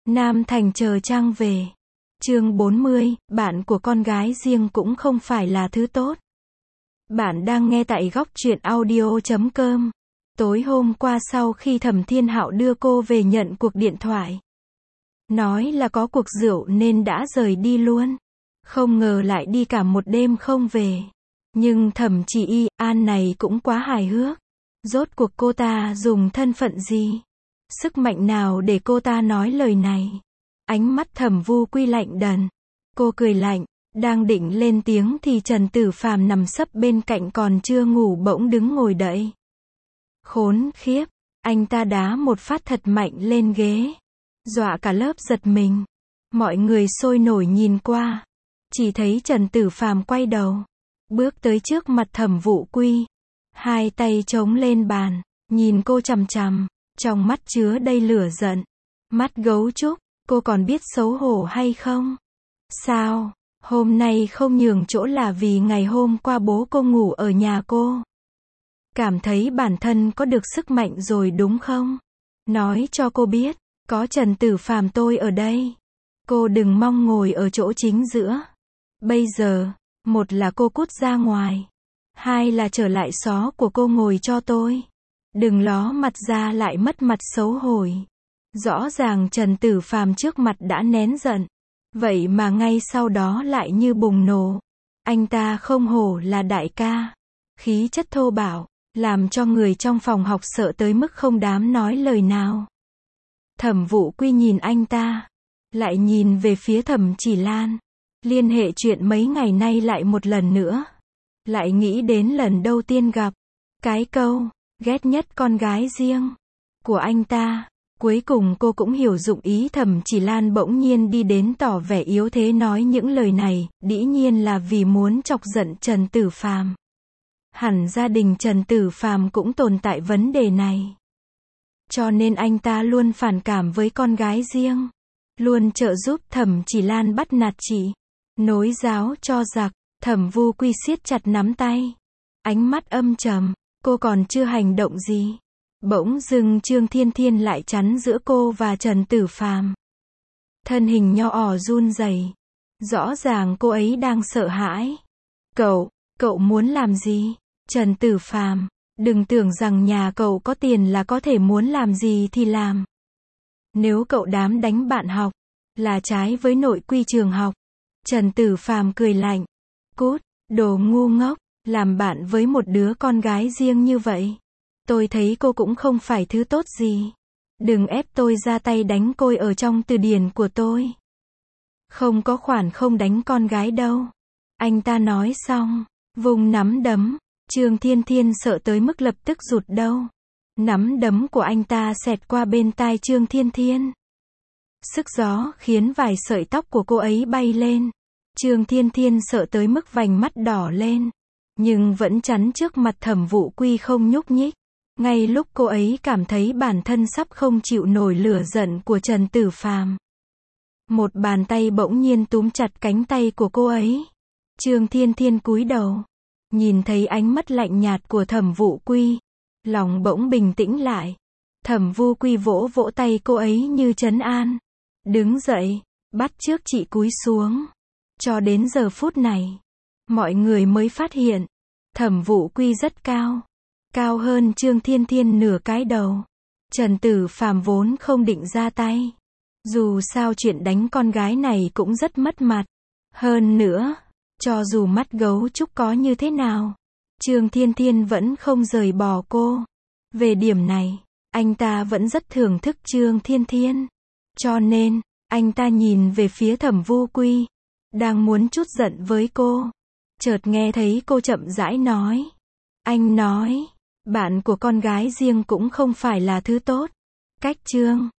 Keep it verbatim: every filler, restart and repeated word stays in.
Nam Thành chờ Trang về. Chương bốn mươi, bạn của con gái riêng cũng không phải là thứ tốt. Bạn đang nghe tại góc truyện audio chấm com. Tối hôm qua sau khi Thẩm Thiên Hạo đưa cô về nhận cuộc điện thoại, nói là có cuộc rượu nên đã rời đi luôn. Không ngờ lại đi cả một đêm không về. Nhưng Thẩm Chỉ Y An này cũng quá hài hước. Rốt cuộc cô ta dùng thân phận gì? Sức mạnh nào để cô ta nói lời này? Ánh mắt Thẩm Vu Quy lạnh đần. Cô cười lạnh, đang định lên tiếng thì Trần Tử Phàm nằm sấp bên cạnh còn chưa ngủ bỗng đứng ngồi dậy. Khốn khiếp, anh ta đá một phát thật mạnh lên ghế, dọa cả lớp giật mình. Mọi người sôi nổi nhìn qua, chỉ thấy Trần Tử Phàm quay đầu, bước tới trước mặt Thẩm Vu Quy, hai tay chống lên bàn, nhìn cô chằm chằm, trong mắt chứa đầy lửa giận. Mắt gấu trúc, cô còn biết xấu hổ hay không? Sao, hôm nay không nhường chỗ là vì ngày hôm qua bố cô ngủ ở nhà cô? Cảm thấy bản thân có được sức mạnh rồi đúng không? Nói cho cô biết, có Trần Tử Phàm tôi ở đây. Cô đừng mong ngồi ở chỗ chính giữa. Bây giờ, một là cô cút ra ngoài, hai là trở lại xó của cô ngồi cho tôi. Đừng ló mặt ra lại mất mặt xấu hổ. Rõ ràng Trần Tử Phàm trước mặt đã nén giận, vậy mà ngay sau đó lại như bùng nổ. Anh ta không hổ là đại ca, khí chất thô bạo, làm cho người trong phòng học sợ tới mức không dám nói lời nào. Thẩm Vu Quy nhìn anh ta, lại nhìn về phía Thẩm Chỉ Lan, liên hệ chuyện mấy ngày nay lại một lần nữa. Lại nghĩ đến lần đầu tiên gặp, cái câu ghét nhất con gái riêng của anh ta. Cuối cùng cô cũng hiểu dụng ý. Thẩm Chỉ Lan bỗng nhiên đi đến tỏ vẻ yếu thế nói những lời này, dĩ nhiên là vì muốn chọc giận Trần Tử Phàm. Hẳn gia đình Trần Tử Phàm cũng tồn tại vấn đề này, cho nên anh ta luôn phản cảm với con gái riêng, luôn trợ giúp Thẩm Chỉ Lan bắt nạt chị, nối giáo cho giặc. Thẩm Vu Quy siết chặt nắm tay, ánh mắt âm trầm. Cô còn chưa hành động gì, bỗng dưng Trương Thiên Thiên lại chắn giữa cô và Trần Tử Phàm. Thân hình nho ỏ run rẩy, rõ ràng cô ấy đang sợ hãi. Cậu, cậu muốn làm gì? Trần Tử Phàm, đừng tưởng rằng nhà cậu có tiền là có thể muốn làm gì thì làm. Nếu cậu dám đánh bạn học, là trái với nội quy trường học. Trần Tử Phàm cười lạnh. Cút, đồ ngu ngốc, làm bạn với một đứa con gái riêng như vậy. Tôi thấy cô cũng không phải thứ tốt gì. Đừng ép tôi ra tay đánh cô ở trong từ điển của tôi. Không có khoản không đánh con gái đâu. Anh ta nói xong, vùng nắm đấm. Trương Thiên Thiên sợ tới mức lập tức rụt đầu. Nắm đấm của anh ta xẹt qua bên tai Trương Thiên Thiên. Sức gió khiến vài sợi tóc của cô ấy bay lên. Trương Thiên Thiên sợ tới mức vành mắt đỏ lên, nhưng vẫn chắn trước mặt Thẩm Vu Quy không nhúc nhích. Ngay lúc cô ấy cảm thấy bản thân sắp không chịu nổi lửa giận của Trần Tử Phàm, một bàn tay bỗng nhiên túm chặt cánh tay của cô ấy. Trương Thiên Thiên cúi đầu, nhìn thấy ánh mắt lạnh nhạt của Thẩm Vu Quy, lòng bỗng bình tĩnh lại. Thẩm Vu Quy vỗ vỗ tay cô ấy như trấn an. Đứng dậy, bắt chước chị cúi xuống. Cho đến giờ phút này, mọi người mới phát hiện, Thẩm Vu Quy rất cao. Cao hơn Trương Thiên Thiên nửa cái đầu. Trần Tử Phàm vốn không định ra tay. Dù sao chuyện đánh con gái này cũng rất mất mặt. Hơn nữa, cho dù mắt gấu trúc có như thế nào, Trương Thiên Thiên vẫn không rời bỏ cô. Về điểm này, anh ta vẫn rất thưởng thức Trương Thiên Thiên. Cho nên, anh ta nhìn về phía Thẩm Vu Quy, đang muốn trút giận với cô. Chợt nghe thấy cô chậm rãi nói. Anh nói, bạn của con gái riêng cũng không phải là thứ tốt. Cách Trương